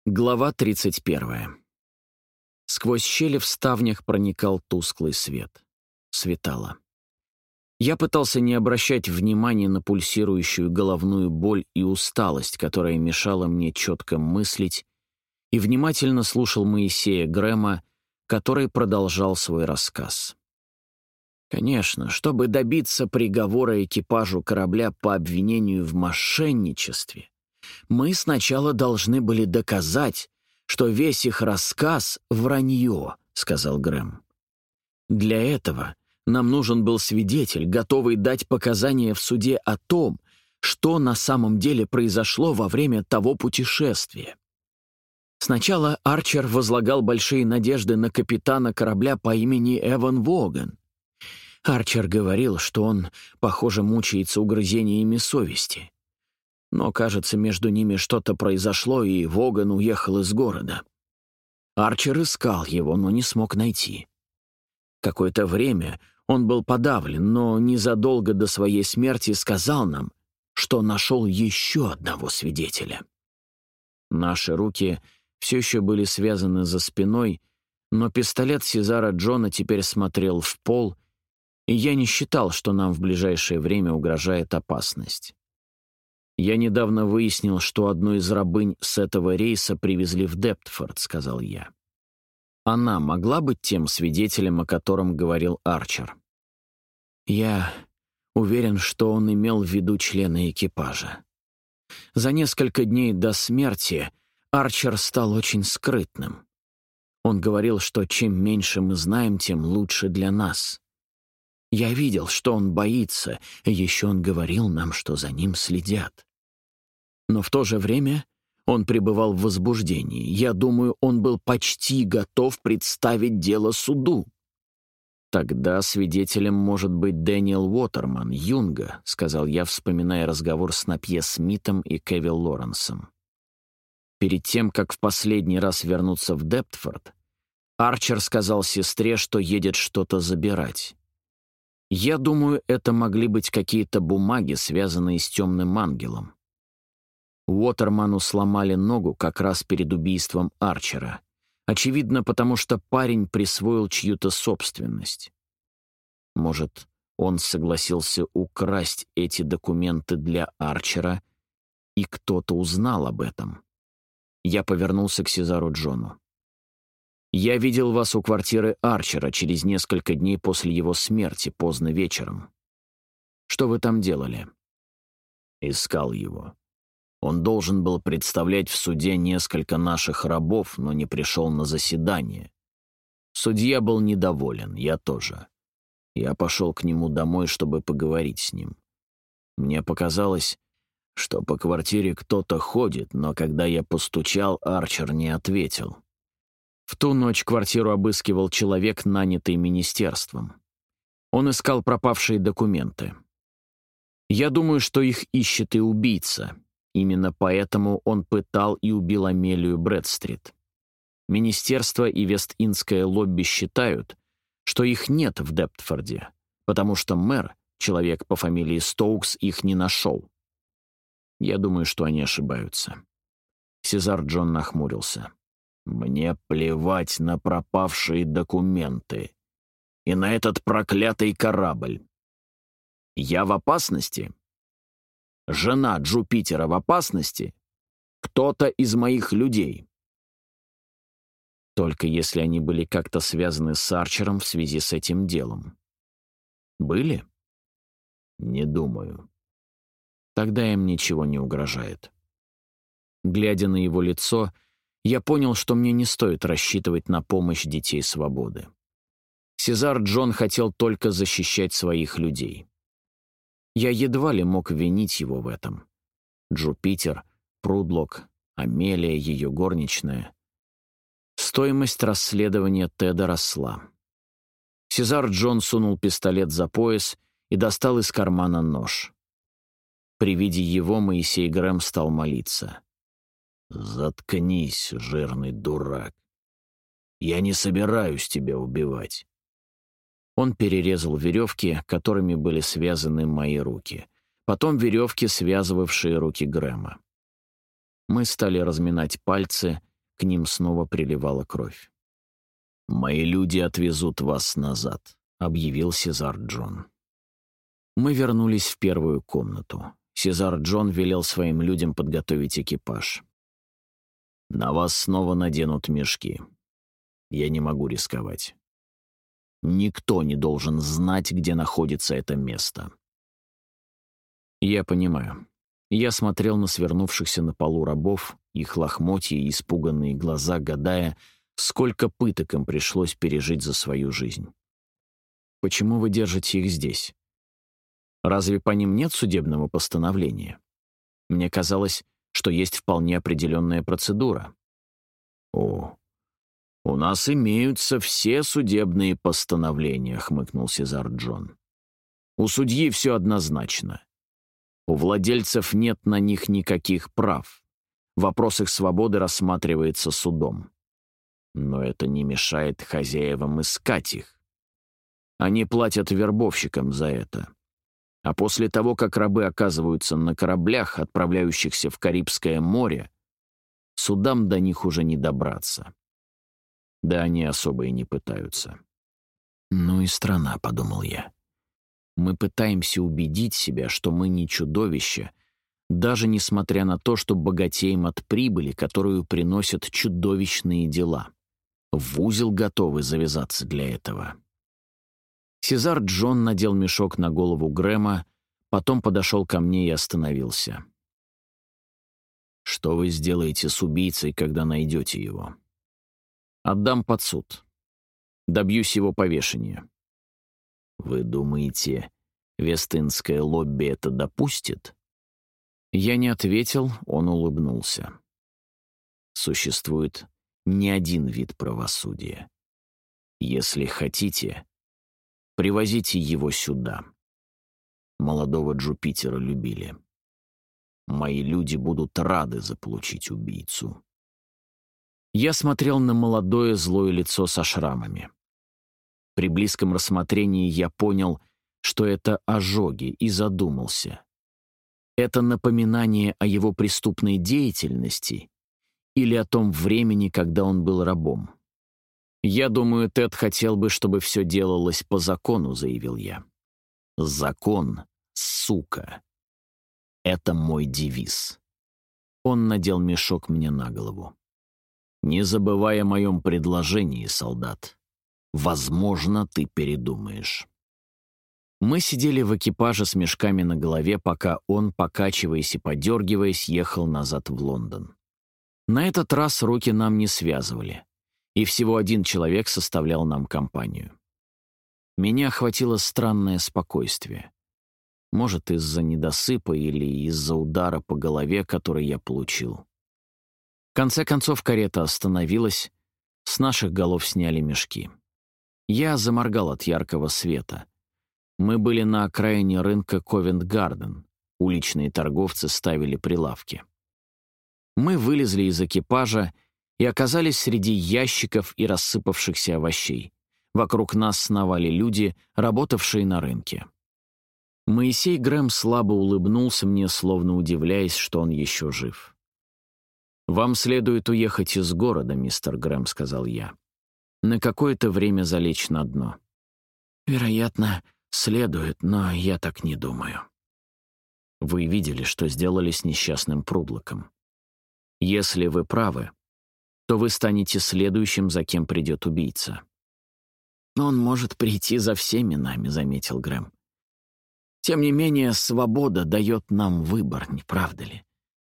Глава 31. Сквозь щели в ставнях проникал тусклый свет. Светало. Я пытался не обращать внимания на пульсирующую головную боль и усталость, которая мешала мне четко мыслить, и внимательно слушал Моисея Грэма, который продолжал свой рассказ. Конечно, чтобы добиться приговора экипажу корабля по обвинению в мошенничестве, мы сначала должны были доказать, что весь их рассказ — вранье, — сказал Грэм. Для этого нам нужен был свидетель, готовый дать показания в суде о том, что на самом деле произошло во время того путешествия. Сначала Арчер возлагал большие надежды на капитана корабля по имени Эван Воган. Арчер говорил, что он, похоже, мучается угрызениями совести. Но, кажется, между ними что-то произошло, и Воган уехал из города. Арчер искал его, но не смог найти. Какое-то время он был подавлен, но незадолго до своей смерти сказал нам, что нашел еще одного свидетеля. Наши руки все еще были связаны за спиной, но пистолет Сезара Джона теперь смотрел в пол, и я не считал, что нам в ближайшее время угрожает опасность. «Я недавно выяснил, что одну из рабынь с этого рейса привезли в Дептфорд», — сказал я. «Она могла быть тем свидетелем, о котором говорил Арчер?» «Я уверен, что он имел в виду члена экипажа. За несколько дней до смерти Арчер стал очень скрытным. Он говорил, что чем меньше мы знаем, тем лучше для нас. Я видел, что он боится, и еще он говорил нам, что за ним следят. Но в то же время он пребывал в возбуждении. Я думаю, он был почти готов представить дело суду». «Тогда свидетелем может быть Дэниел Уотерман, Юнга», — сказал я, вспоминая разговор с Напье Смитом и Кевил Лоренсом. Перед тем, как в последний раз вернуться в Дептфорд, Арчер сказал сестре, что едет что-то забирать. Я думаю, это могли быть какие-то бумаги, связанные с темным ангелом. Уотерману сломали ногу как раз перед убийством Арчера. Очевидно, потому что парень присвоил чью-то собственность. Может, он согласился украсть эти документы для Арчера, и кто-то узнал об этом. Я повернулся к Сезару Джону. «Я видел вас у квартиры Арчера через несколько дней после его смерти, поздно вечером. Что вы там делали?» «Искал его. Он должен был представлять в суде несколько наших рабов, но не пришел на заседание. Судья был недоволен, я тоже. Я пошел к нему домой, чтобы поговорить с ним. Мне показалось, что по квартире кто-то ходит, но когда я постучал, Арчер не ответил. В ту ночь квартиру обыскивал человек, нанятый министерством. Он искал пропавшие документы. Я думаю, что их ищет и убийца. Именно поэтому он пытал и убил Амелию Брэдстрит. Министерство и Вест-Индское лобби считают, что их нет в Дептфорде, потому что мэр, человек по фамилии Стоукс, их не нашел. Я думаю, что они ошибаются». Сезар Джон нахмурился. «Мне плевать на пропавшие документы и на этот проклятый корабль. Я в опасности? Жена Джупитера в опасности? Кто-то из моих людей?» «Только если они были как-то связаны с Арчером в связи с этим делом». «Были?» «Не думаю». «Тогда им ничего не угрожает». Глядя на его лицо, я понял, что мне не стоит рассчитывать на помощь детей свободы. Сезар Джон хотел только защищать своих людей. Я едва ли мог винить его в этом. Джупитер, Прудлок, Амелия, ее горничная. Стоимость расследования Теда росла. Сезар Джон сунул пистолет за пояс и достал из кармана нож. При виде его Моисей Грэм стал молиться. «Заткнись, жирный дурак. Я не собираюсь тебя убивать». Он перерезал веревки, которыми были связаны мои руки. Потом веревки, связывавшие руки Грэма. Мы стали разминать пальцы, к ним снова приливала кровь. «Мои люди отвезут вас назад», — объявил Сезар Джон. Мы вернулись в первую комнату. Сезар Джон велел своим людям подготовить экипаж. «На вас снова наденут мешки. Я не могу рисковать. Никто не должен знать, где находится это место». «Я понимаю». Я смотрел на свернувшихся на полу рабов, их лохмотья и испуганные глаза, гадая, сколько пыток им пришлось пережить за свою жизнь. «Почему вы держите их здесь? Разве по ним нет судебного постановления? Мне казалось, что есть вполне определенная процедура». «О, у нас имеются все судебные постановления», — хмыкнул Сезар Джон. «У судьи все однозначно. У владельцев нет на них никаких прав. Вопрос их свободы рассматривается судом. Но это не мешает хозяевам искать их. Они платят вербовщикам за это. А после того, как рабы оказываются на кораблях, отправляющихся в Карибское море, судам до них уже не добраться. Да они особо и не пытаются». «Ну и страна», — подумал я. «Мы пытаемся убедить себя, что мы не чудовища, даже несмотря на то, что богатеем от прибыли, которую приносят чудовищные дела. В узел готовы завязаться для этого». Сезар Джон надел мешок на голову Грэма, потом подошел ко мне и остановился. «Что вы сделаете с убийцей, когда найдете его?» «Отдам под суд. Добьюсь его повешения». «Вы думаете, Вест-Индское лобби это допустит?» Я не ответил, он улыбнулся. «Существует не один вид правосудия. Если хотите, привозите его сюда. Молодого Джупитера любили. Мои люди будут рады заполучить убийцу». Я смотрел на молодое злое лицо со шрамами. При близком рассмотрении я понял, что это ожоги, и задумался. Это напоминание о его преступной деятельности или о том времени, когда он был рабом? «Я думаю, Тед хотел бы, чтобы все делалось по закону», — заявил я. «Закон, сука. Это мой девиз». Он надел мешок мне на голову. «Не забывай о моем предложении, солдат. Возможно, ты передумаешь». Мы сидели в экипаже с мешками на голове, пока он, покачиваясь и подергиваясь, ехал назад в Лондон. На этот раз руки нам не связывали, и всего один человек составлял нам компанию. Меня охватило странное спокойствие. Может, из-за недосыпа или из-за удара по голове, который я получил. В конце концов карета остановилась, с наших голов сняли мешки. Я заморгал от яркого света. Мы были на окраине рынка Ковент-Гарден. Уличные торговцы ставили прилавки. Мы вылезли из экипажа и оказались среди ящиков и рассыпавшихся овощей. Вокруг нас сновали люди, работавшие на рынке. Моисей Грэм слабо улыбнулся мне, словно удивляясь, что он еще жив. «Вам следует уехать из города, мистер Грэм», — сказал я. «На какое-то время залечь на дно». «Вероятно, следует, но я так не думаю». «Вы видели, что сделали с несчастным Прудлоком. Если вы правы, то вы станете следующим, за кем придет убийца». «Он может прийти за всеми нами», — заметил Грэм. «Тем не менее, свобода дает нам выбор, не правда ли?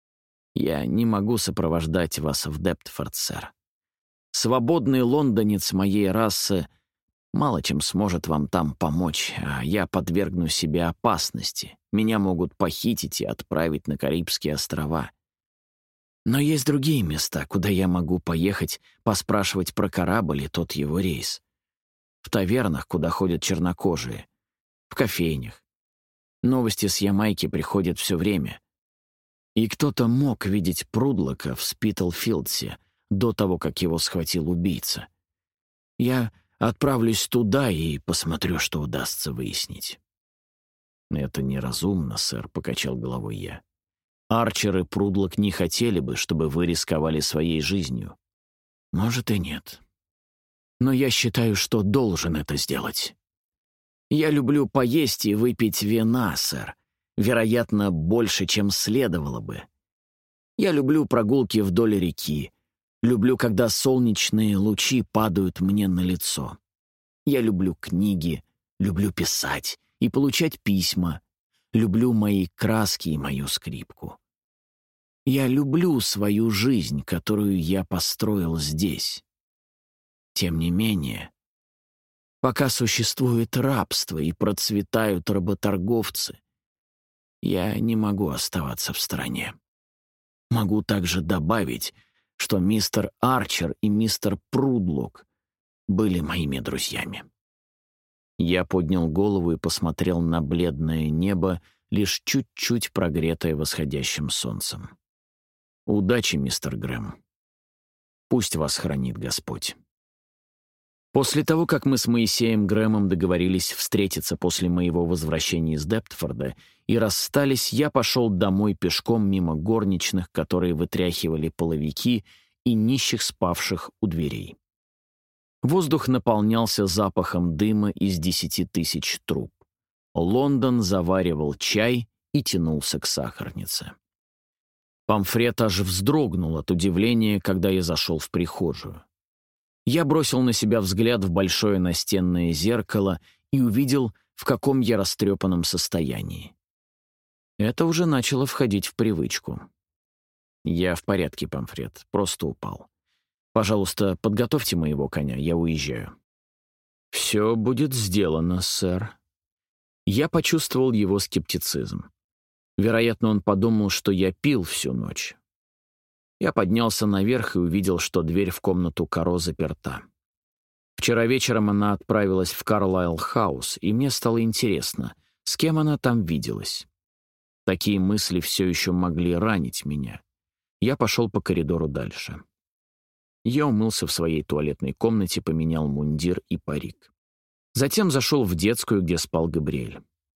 Я не могу сопровождать вас в Дептфорд, сэр. Свободный лондонец моей расы мало чем сможет вам там помочь, а я подвергну себя опасности. Меня могут похитить и отправить на Карибские острова. Но есть другие места, куда я могу поехать, поспрашивать про корабль и тот его рейс. В тавернах, куда ходят чернокожие. В кофейнях. Новости с Ямайки приходят все время. И кто-то мог видеть Прудлока в Спитлфилдсе до того, как его схватил убийца. Я отправлюсь туда и посмотрю, что удастся выяснить». «Это неразумно, сэр», — покачал головой я. «Арчер и Прудлок не хотели бы, чтобы вы рисковали своей жизнью. Может и нет. Но я считаю, что должен это сделать. Я люблю поесть и выпить вина, сэр. Вероятно, больше, чем следовало бы. Я люблю прогулки вдоль реки. Люблю, когда солнечные лучи падают мне на лицо. Я люблю книги, люблю писать и получать письма. Люблю мои краски и мою скрипку. Я люблю свою жизнь, которую я построил здесь. Тем не менее, пока существует рабство и процветают работорговцы, я не могу оставаться в стороне. Могу также добавить, что мистер Арчер и мистер Прудлок были моими друзьями. Я поднял голову и посмотрел на бледное небо, лишь чуть-чуть прогретое восходящим солнцем. Удачи, мистер Грэм. Пусть вас хранит Господь. После того, как мы с Моисеем Грэмом договорились встретиться после моего возвращения из Дептфорда и расстались, я пошел домой пешком мимо горничных, которые вытряхивали половики, и нищих, спавших у дверей. Воздух наполнялся запахом дыма из 10 000 труб. Лондон заваривал чай и тянулся к сахарнице. Помфрет аж вздрогнул от удивления, когда я зашел в прихожую. Я бросил на себя взгляд в большое настенное зеркало и увидел, в каком я растрепанном состоянии. Это уже начало входить в привычку. «Я в порядке, Помфрет, просто упал. Пожалуйста, подготовьте моего коня, я уезжаю». «Все будет сделано, сэр». Я почувствовал его скептицизм. Вероятно, он подумал, что я пил всю ночь. Я поднялся наверх и увидел, что дверь в комнату Каро заперта. Вчера вечером она отправилась в Карлайл-хаус, и мне стало интересно, с кем она там виделась. Такие мысли все еще могли ранить меня. Я пошел по коридору дальше. Я умылся в своей туалетной комнате, поменял мундир и парик. Затем зашел в детскую, где спал Габриэль.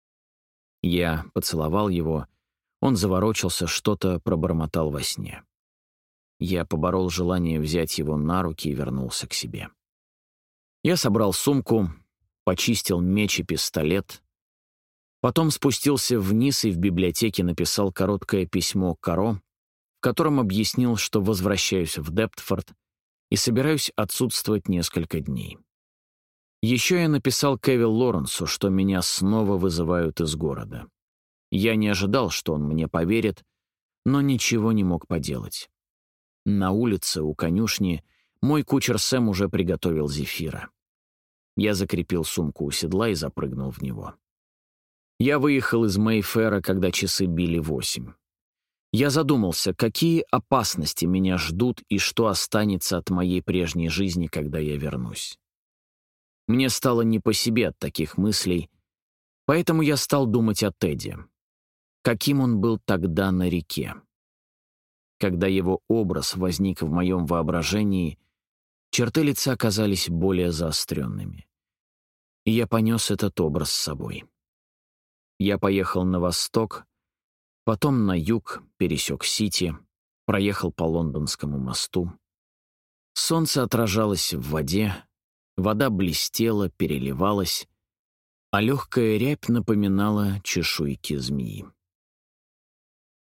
Я поцеловал его, он заворочился, что-то пробормотал во сне. Я поборол желание взять его на руки и вернулся к себе. Я собрал сумку, почистил меч и пистолет, потом спустился вниз и в библиотеке написал короткое письмо Каро, в котором объяснил, что возвращаюсь в Дептфорд и собираюсь отсутствовать несколько дней. Еще я написал Кевил Лоренсу, что меня снова вызывают из города. Я не ожидал, что он мне поверит, но ничего не мог поделать. На улице, у конюшни, мой кучер Сэм уже приготовил зефира. Я закрепил сумку у седла и запрыгнул в него. Я выехал из Мейфэра, когда часы били 8. Я задумался, какие опасности меня ждут и что останется от моей прежней жизни, когда я вернусь. Мне стало не по себе от таких мыслей, поэтому я стал думать о Теде. Каким он был тогда на реке. Когда его образ возник в моем воображении, черты лица оказались более заостренными. И я понес этот образ с собой. Я поехал на восток, потом на юг, пересек Сити, проехал по Лондонскому мосту. Солнце отражалось в воде, вода блестела, переливалась, а легкая рябь напоминала чешуйки змеи.